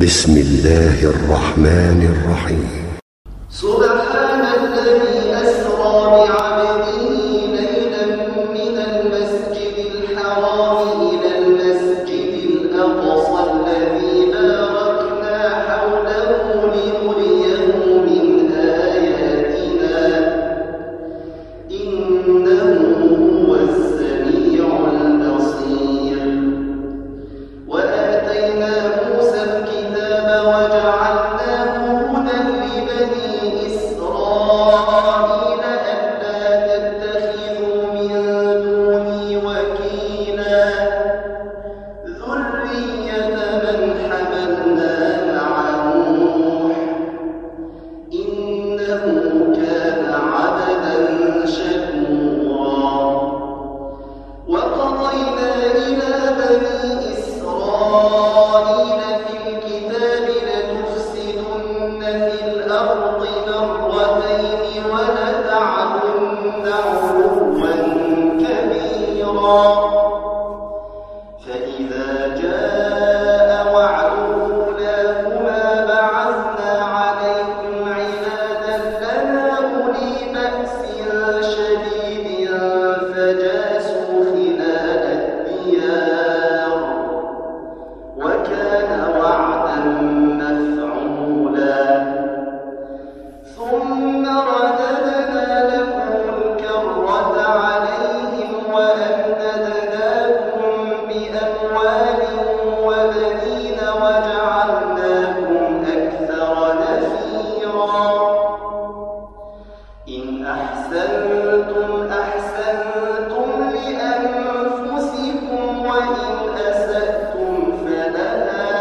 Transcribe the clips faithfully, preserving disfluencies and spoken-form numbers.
بسم الله الرحمن الرحيم. سبحان الذي أسرى بعبده ليلا من المسجد الحرام إلى المسجد الأقصى الذي باركنا حوله لنريه من آياتنا إنه هو السميع البصير. وآتينا موسى الكتاب وجعلناه هدى لبني إسرائيل ألا تتخذوا من دوني وكيلا ذرية من حملنا مع نوح إنه كان عبدا شكورا. وقضينا إلى بني إسرائيل في الكتاب لتفسدن في الأرض مرتين ولتعلن علوا كبيرا. فإذا جاء وعد أولاهما بعثنا عليكم عبادا لنا أولي بأس شديد فجاسوا خلال الديار وكان وعدا مفعولا. ثم رددنا لكم الكرة عليهم وأمددناكم بأموال وبنين وجعلناكم أكثر نفيرا. إن أحسنتم أحسنتم لأنفسكم وإن أسأتم فلها.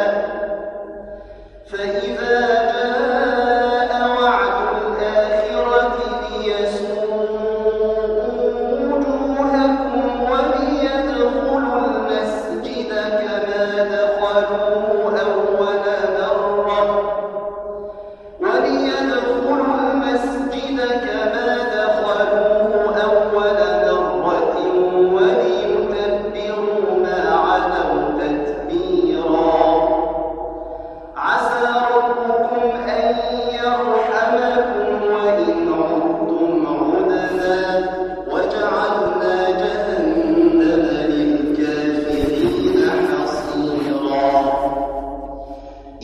فإذا جاء وعد الآخرة ليسوءوا وجوهكم وليدخلوا المسجد كما دخلوه أول مرة وليدخلوا المسجد كما دخلوه أول مرة وليتبروا ما علوا تتبيرا. عسى ربكم أن يرحمكم وإن عدتم عدنا وجعلنا جهنم للكافرين حصيرا.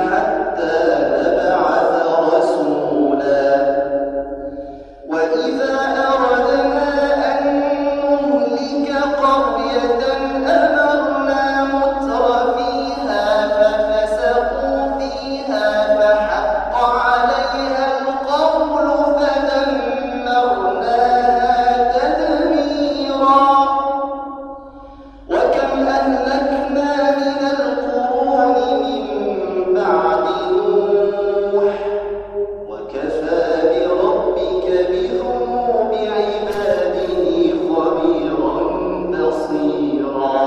حتى نبعث رسولا وإذا أردنا أن نهلك قرية أمرنا متر فيها ففسقوا فيها فحق عليها القول فدمرناها تدميرا وكم أهلكنا من القرون من بعد نوح وكفى بربك بذنوب عباده خبيرا بصيرا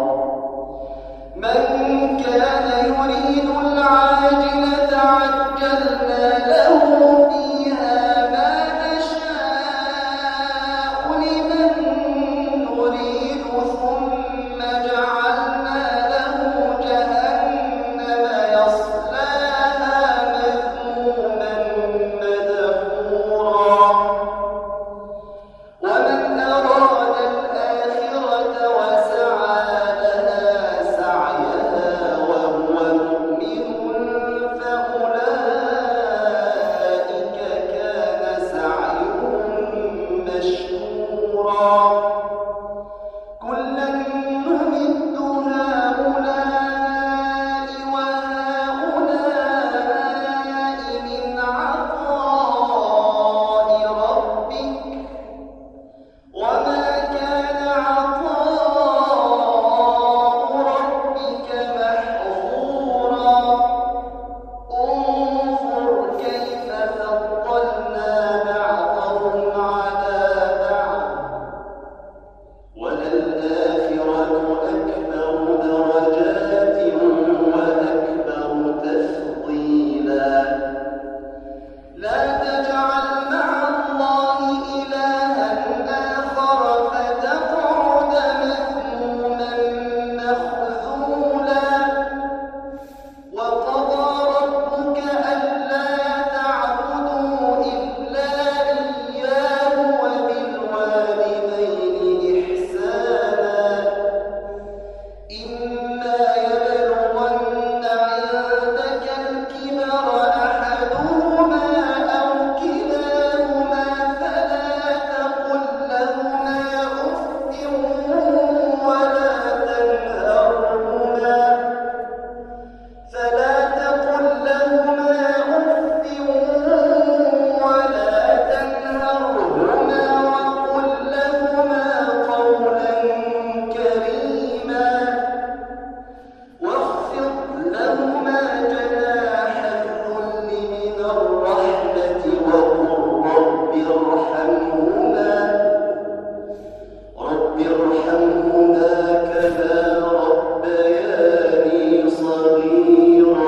من كان يريد العاجلة عجلنا له فيها ما نشاء لمن نريد ثم جعلنا له جهنم يصلاها مذموما مدحورا ومن أراد الآخرة وسعى لها سعيها وهو مؤمن فأولئك كان سعيهم مشكورا كلا نمد هؤلاء وهؤلاء من عطاء ربك وما كان عطاء ربك محظورا انظر كيف فضلنا بعضهم على بعض وللآخرة أكبر درجات وأكبر تفضيلا لا تجعل مع الله إلها آخر فتقعد مذموما مخذولا وقضى ربك ألا تعبدوا إلا إياه وبالوالدين إحسانا إما يبلغن عندك الكبر أحدهما أو كلاهما فلا تقل لهما أف ولا تنهرهما فلا تقل لهما أف ولا تنهرهما وقل لهما قولا كريما واخفض لهما جناح الذل من الرحمة وقل رب ارحمهما رب ارحمهما كما ربياني صغيرا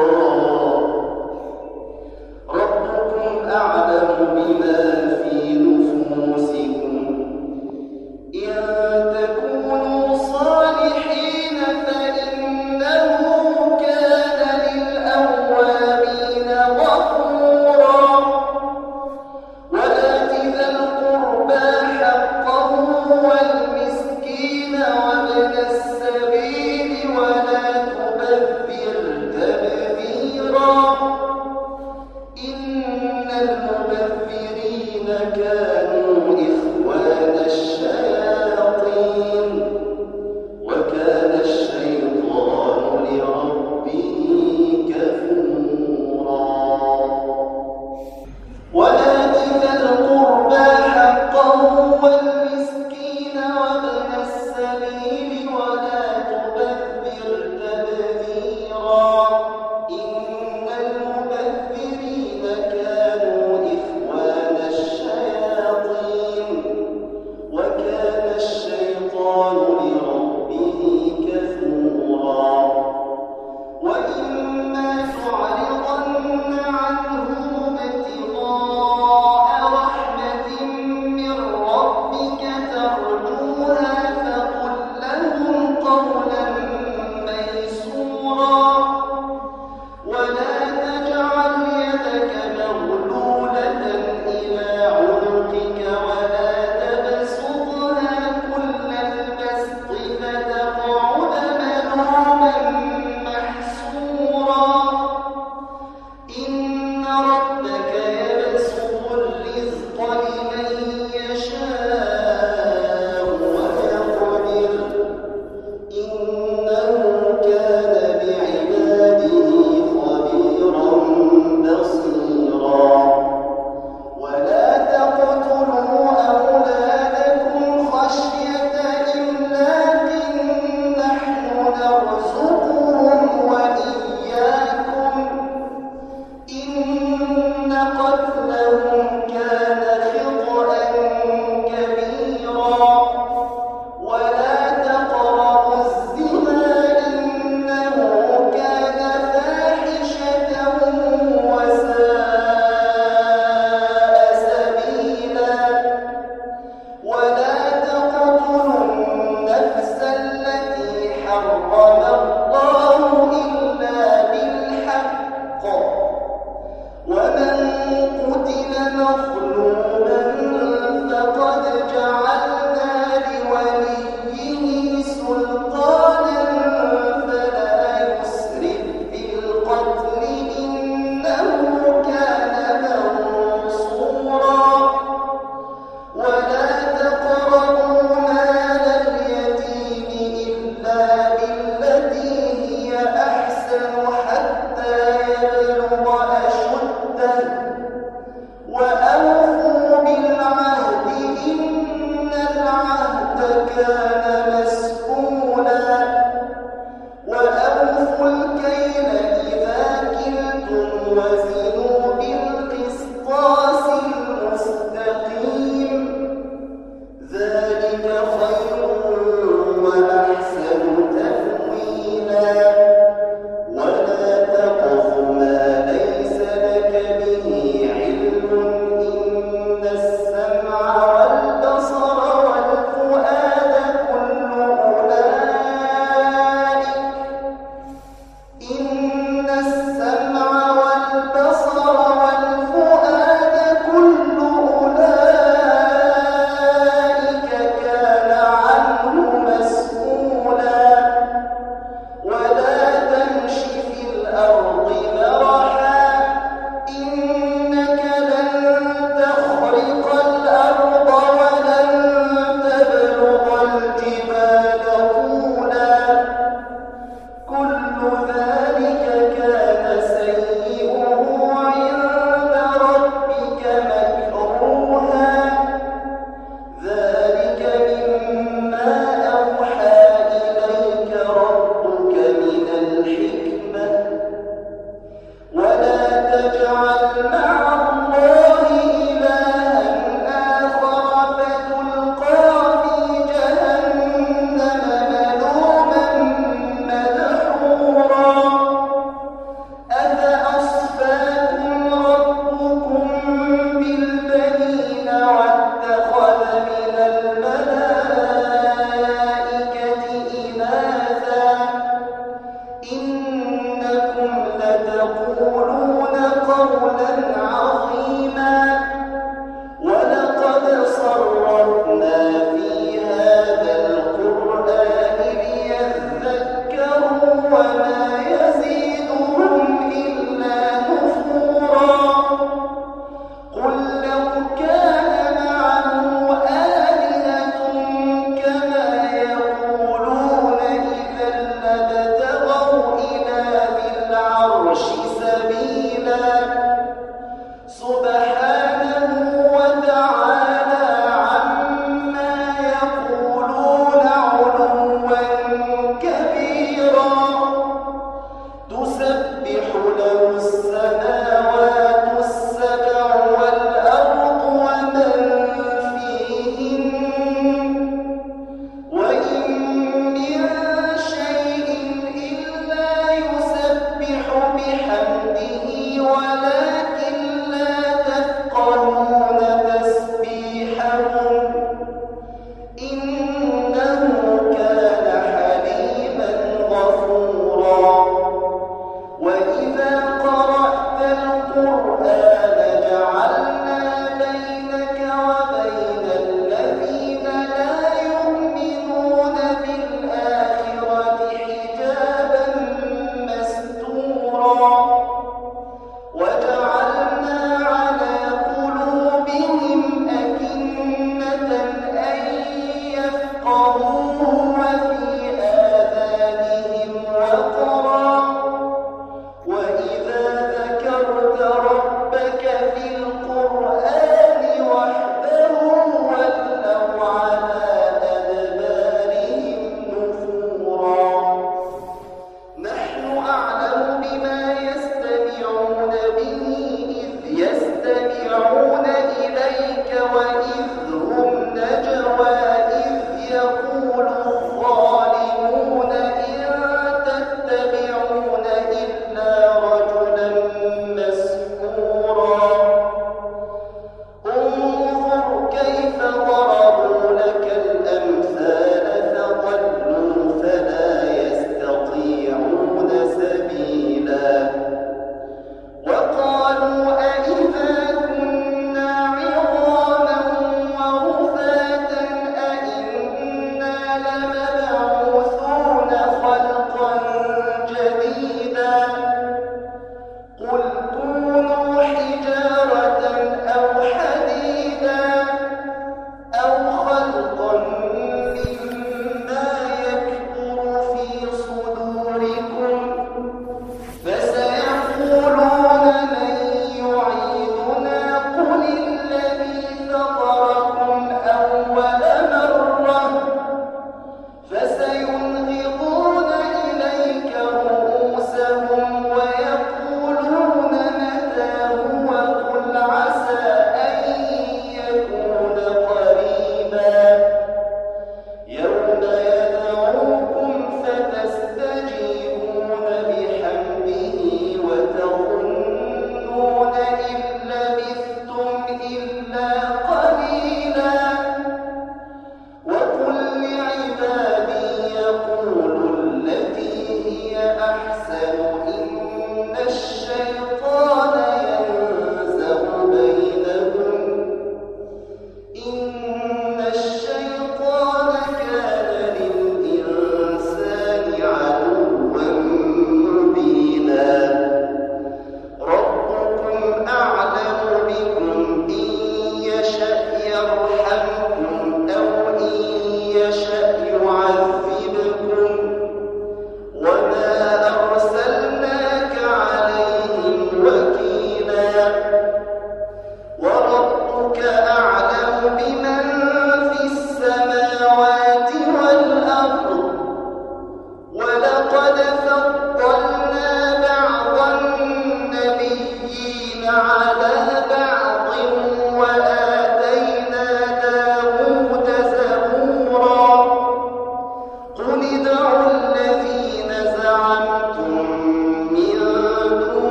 يشأ يعذبكم وما أرسلنا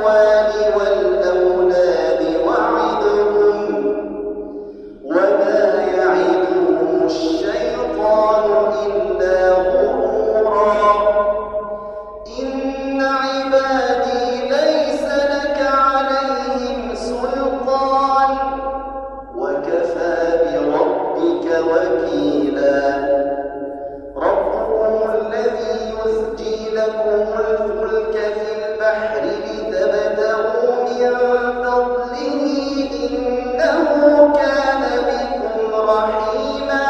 الأموال والأولاد وعدهم وما يعدهم الشيطان إلا غرورا إن عبادي ليس لك عليهم سلطان وكفى بربك وكيلا ربكم الذي يزجي لكم الفلك في البحر لتبتغوا من فضله إنه كان بكم رحيما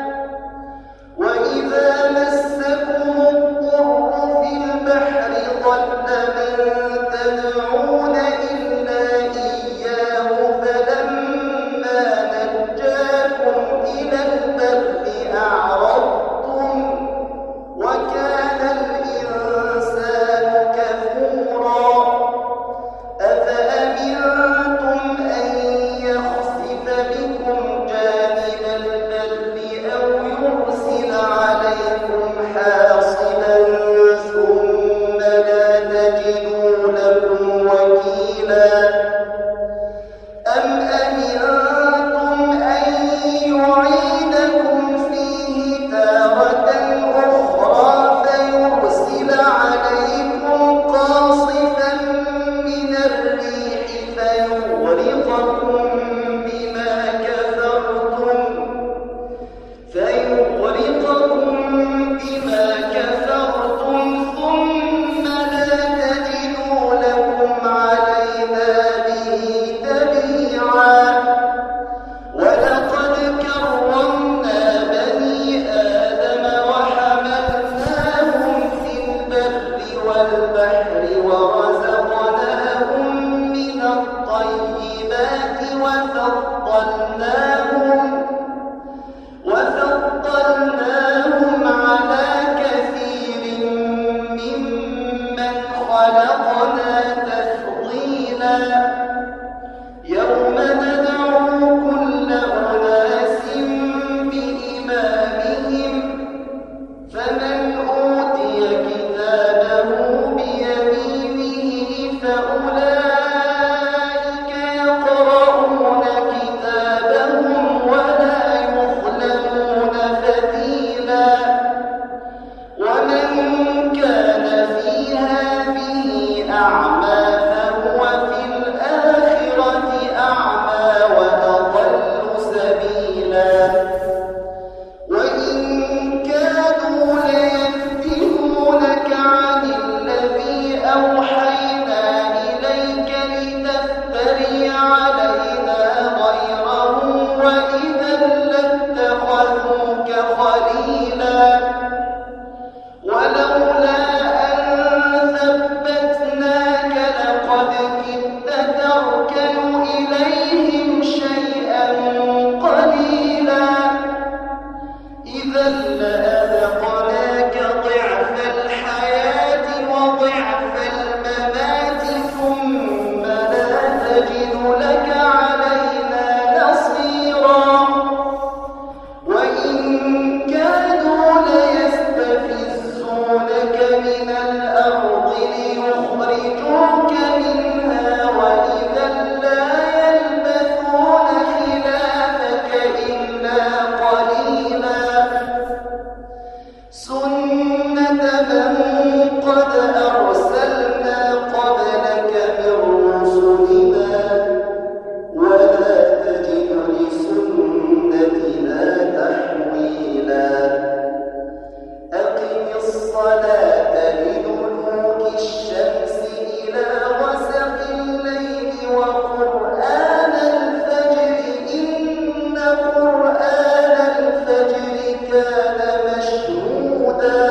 وإذا مسكم الضر في البحر ضل من تدعون إلا إياه فلما نجاكم إلى البر أعرضتم وكان الإنسان كفورا أفأمنتم أن يخسف بكم جانب البر أو يرسل عليكم حاصبا ثم لا تجدوا لكم وكيلا أم أمنتم أن يعيدكم فيه تارة أخرى فيرسل عليكم قاصفا من الريح فيغرقكم بما كفرتم فيغرقكم بما كفرتم ثم لا تجدوا لكم علينا به تبيعا ولقد كرمنا بني آدم وحملناهم في البر والبحر ورزقناهم من الطيبات وفضلناهم وفضلناهم على كثير ممن خلقنا تفضيلا يوم ندعو كل أناس بإمامهم فمن أوتي كتابه بيمينه فأولئك يقرؤون كتابهم ولا يظلمون فتيلا ومن كان في هذه أعمى فهو في الآخرة أعمى وأضل سبيلا وإن كادوا ليفتنونك عن الذي أوحينا إليك لتفتري علينا غيره وإذا لاتخذوك خليلا ولولا أن ثبتناك لقد كدت تركن إليهم شيئا قليلا إذا لأذقناك ضعف الحياة وضعف الممات ثم لا تجد لك علينا نصيرا وإن كادوا ليستفزونك من الأرض ليخرجوك منها وإذا لا يلبثون خلافك إلا قليلا سنة من قد أرسلنا قبلك من رسلنا ولا تجد لسنتنا تحويلا أقم الصلاة لدلوك الشمس إلى غسق الليل وقرآن الفجر إن قرآن الفجر كان مشهودا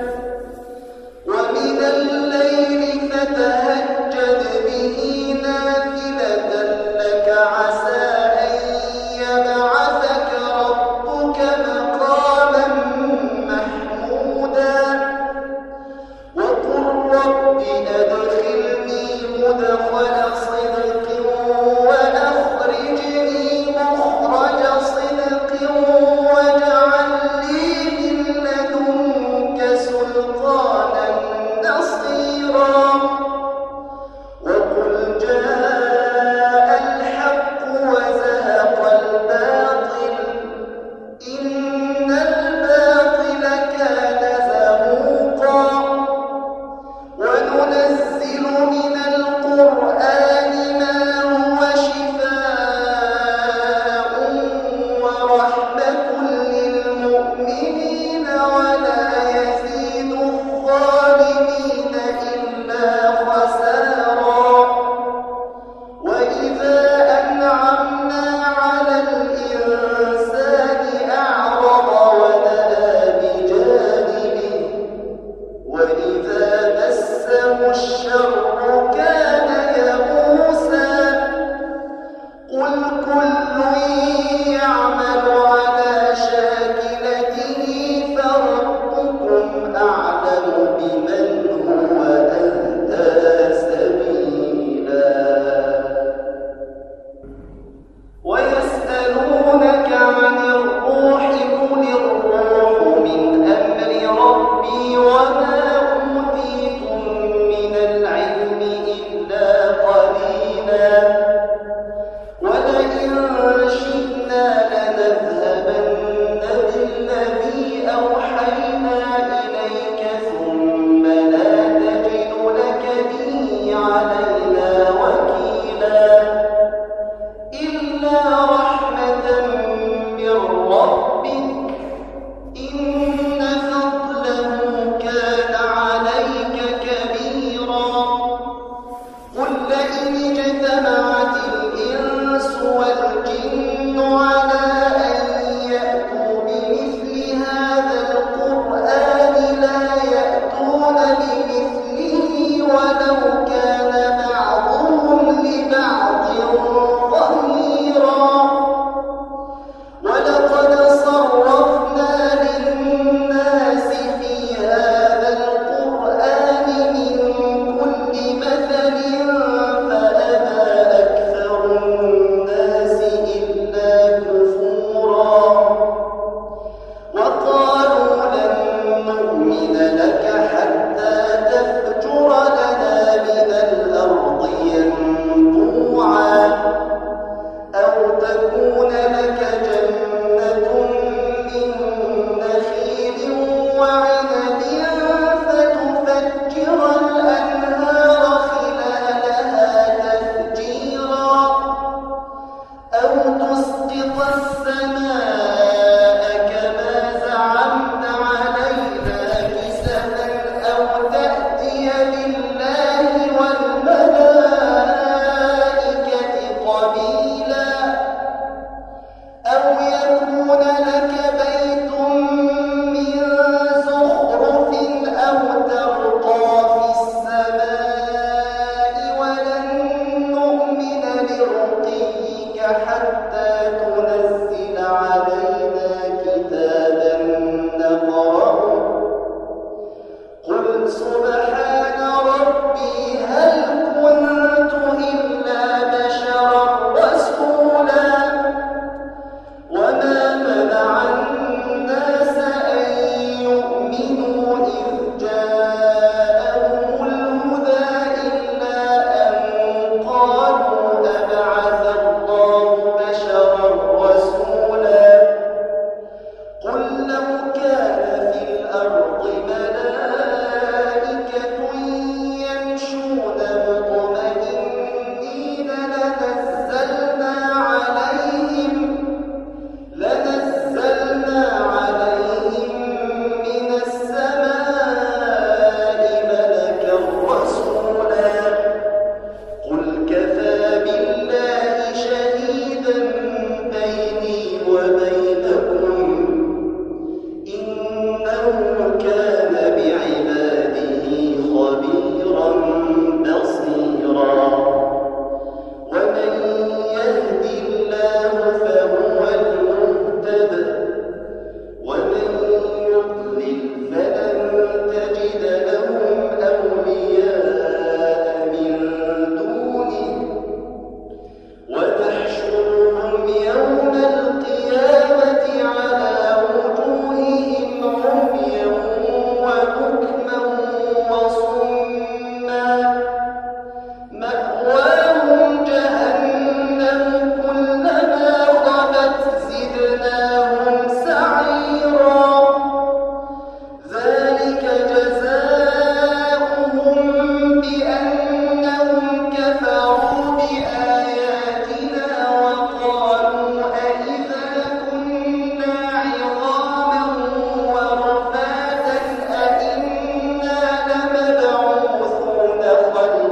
ومن الليل فتهجد به نافلة لك عسى أن يبعثك ربك مقاما محمودا وقل رب أدخلني مدخل صدق وأخرجني مخرج صدق واجعل لي من لدنك سلطانا نصيرا وقل وننزل من القرآن ما هو شفاء ورحمة للمؤمنين ولا يزيد الظالمين إلا خسارا وإذا أنعمنا على الإنسان أعرض ونأى بجانبه وإذا مسه الشر كان يئوسا بأنهم كفروا بآياتنا وقالوا أإذا كنا عظاما ورفاتا أإنا لمبعوثون خلقا